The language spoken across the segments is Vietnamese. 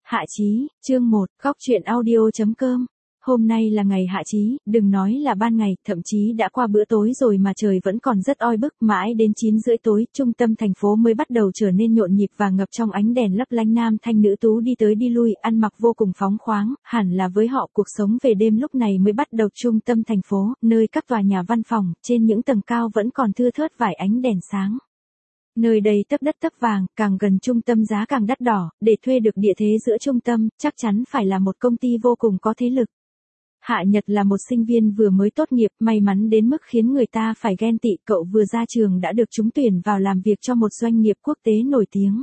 Hạ Chí, chương 1, góc truyện audio.com. Hôm nay là ngày hạ chí, đừng nói là ban ngày, thậm chí đã qua bữa tối rồi mà trời vẫn còn rất oi bức, mãi đến 9 rưỡi tối, trung tâm thành phố mới bắt đầu trở nên nhộn nhịp và ngập trong ánh đèn lấp lánh, nam thanh nữ tú đi tới đi lui, ăn mặc vô cùng phóng khoáng, hẳn là với họ cuộc sống về đêm lúc này mới bắt đầu. Trung tâm thành phố, nơi các tòa nhà văn phòng, trên những tầng cao vẫn còn thưa thớt vài ánh đèn sáng. Nơi đây tấp đất tấp vàng, càng gần trung tâm giá càng đắt đỏ, để thuê được địa thế giữa trung tâm, chắc chắn phải là một công ty vô cùng có thế lực. Hạ Nhật là một sinh viên vừa mới tốt nghiệp, may mắn đến mức khiến người ta phải ghen tị, cậu vừa ra trường đã được trúng tuyển vào làm việc cho một doanh nghiệp quốc tế nổi tiếng.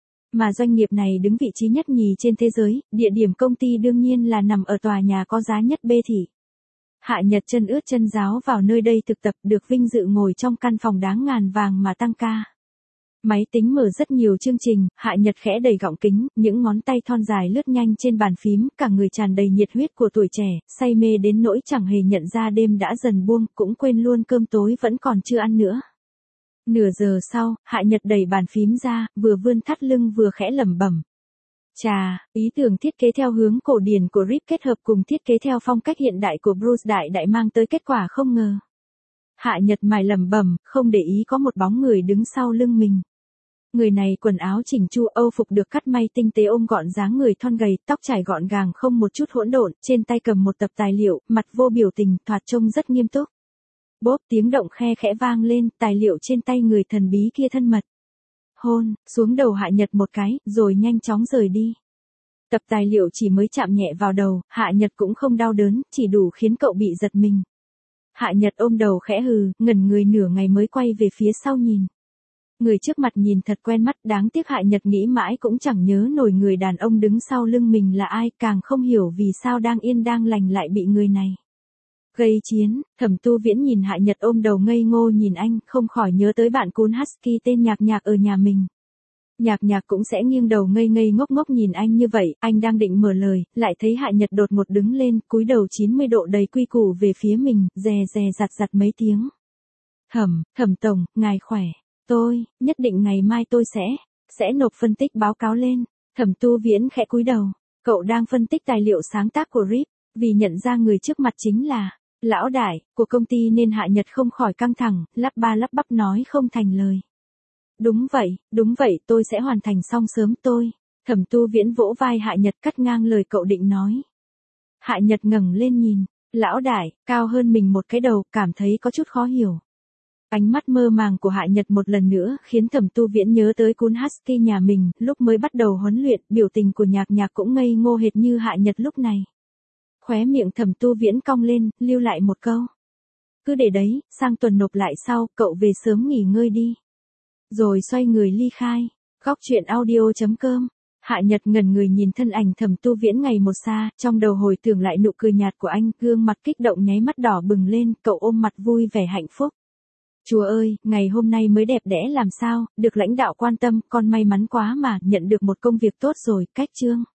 Mà doanh nghiệp này đứng vị trí nhất nhì trên thế giới, địa điểm công ty đương nhiên là nằm ở tòa nhà có giá nhất B thị. Hạ Nhật chân ướt chân ráo vào nơi đây thực tập, được vinh dự ngồi trong căn phòng đáng ngàn vàng mà tăng ca. Máy tính mở rất nhiều chương trình, Hạ Nhật khẽ đẩy gọng kính, những ngón tay thon dài lướt nhanh trên bàn phím, cả người tràn đầy nhiệt huyết của tuổi trẻ, say mê đến nỗi chẳng hề nhận ra đêm đã dần buông, cũng quên luôn cơm tối vẫn còn chưa ăn nữa. Nửa giờ sau, Hạ Nhật đẩy bàn phím ra, vừa vươn thắt lưng vừa khẽ lẩm bẩm. Chà, ý tưởng thiết kế theo hướng cổ điển của Rip kết hợp cùng thiết kế theo phong cách hiện đại của Bruce đại đại mang tới kết quả không ngờ. Hạ Nhật mải lẩm bẩm, không để ý có một bóng người đứng sau lưng mình. Người này quần áo chỉnh chu, âu phục được cắt may tinh tế, ôm gọn dáng người thon gầy, tóc trải gọn gàng không một chút hỗn độn, trên tay cầm một tập tài liệu, mặt vô biểu tình, thoạt trông rất nghiêm túc. Bốp, tiếng động khe khẽ vang lên, tài liệu trên tay người thần bí kia thân mật hôn xuống đầu Hạ Nhật một cái, rồi nhanh chóng rời đi. Tập tài liệu chỉ mới chạm nhẹ vào đầu, Hạ Nhật cũng không đau đớn, chỉ đủ khiến cậu bị giật mình. Hạ Nhật ôm đầu khẽ hừ, ngẩn người nửa ngày mới quay về phía sau nhìn. Người trước mặt nhìn thật quen mắt, đáng tiếc Hạ Nhật nghĩ mãi cũng chẳng nhớ nổi người đàn ông đứng sau lưng mình là ai, càng không hiểu vì sao đang yên đang lành lại bị người này gây chiến. Thẩm Tu Viễn nhìn Hạ Nhật ôm đầu ngây ngô nhìn anh, không khỏi nhớ tới bạn cún husky tên Nhạc Nhạc ở nhà mình. Nhạc Nhạc cũng sẽ nghiêng đầu ngây ngây ngốc ngốc nhìn anh như vậy, anh đang định mở lời, lại thấy Hạ Nhật đột ngột đứng lên, cúi đầu 90 độ đầy quy củ về phía mình, dè dè dặt dặt mấy tiếng. Thẩm tổng, ngài khỏe. Tôi, nhất định ngày mai tôi sẽ nộp phân tích báo cáo lên. Thẩm Tu Viễn khẽ cúi đầu, cậu đang phân tích tài liệu sáng tác của Rip, vì nhận ra người trước mặt chính là lão đại của công ty nên Hạ Nhật không khỏi căng thẳng, lắp ba lắp bắp nói không thành lời. Đúng vậy, tôi sẽ hoàn thành xong sớm tôi. Thẩm Tu Viễn vỗ vai Hạ Nhật cắt ngang lời cậu định nói. Hạ Nhật ngẩng lên nhìn, lão đại, cao hơn mình một cái đầu, cảm thấy có chút khó hiểu. Ánh mắt mơ màng của Hạ Nhật một lần nữa khiến Thẩm Tu Viễn nhớ tới cún husky nhà mình, lúc mới bắt đầu huấn luyện, biểu tình của Nhạc Nhạc cũng ngây ngô hệt như Hạ Nhật lúc này. Khóe miệng Thẩm Tu Viễn cong lên, lưu lại một câu. Cứ để đấy, sang tuần nộp lại sau, cậu về sớm nghỉ ngơi đi. Rồi xoay người ly khai. Góc truyện audio.com. Hạ Nhật ngẩn người nhìn thân ảnh Thẩm Tu Viễn ngày một xa, trong đầu hồi tưởng lại nụ cười nhạt của anh, gương mặt kích động nháy mắt đỏ bừng lên, cậu ôm mặt vui vẻ hạnh phúc. Chúa ơi, ngày hôm nay mới đẹp đẽ làm sao, được lãnh đạo quan tâm, con may mắn quá mà, nhận được một công việc tốt rồi, cách chương.